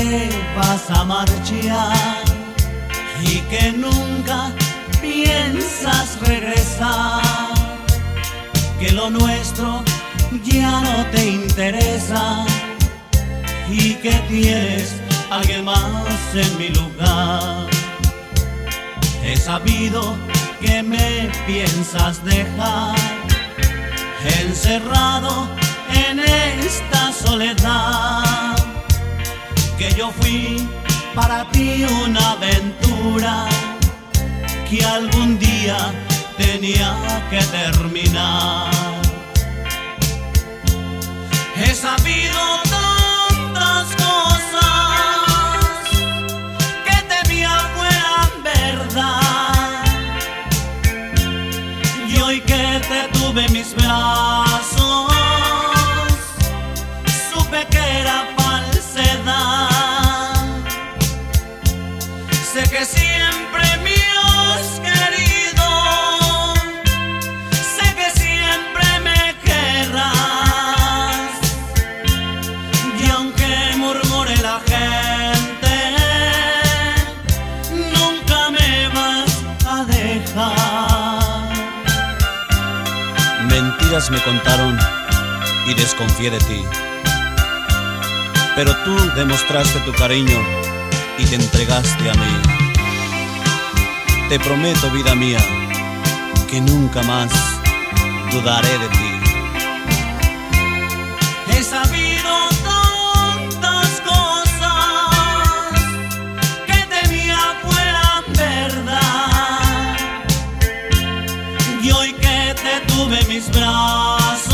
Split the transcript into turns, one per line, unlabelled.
te vas a marchar y que nunca piensas regresar, que lo nuestro ya no te interesa y que tienes a alguien más en mi lugar. He sabido que me piensas dejar encerrado en esta soledad, que yo fui para ti una aventura que algún día tenía que terminar. He sabido tantas cosas que temía fueran verdad, y hoy que te tuve en mis brazos supe que era falsedad. Sé que siempre me has querido, sé que siempre me querrás, y aunque murmure la gente, nunca me vas a dejar.
Mentiras me contaron y desconfié de ti, pero tú demostraste tu cariño y te entregaste a mí. Te prometo, vida mía, que nunca más dudaré de ti.
He sabido tantas cosas que temía fueran verdad, y hoy que te tuve en mis brazos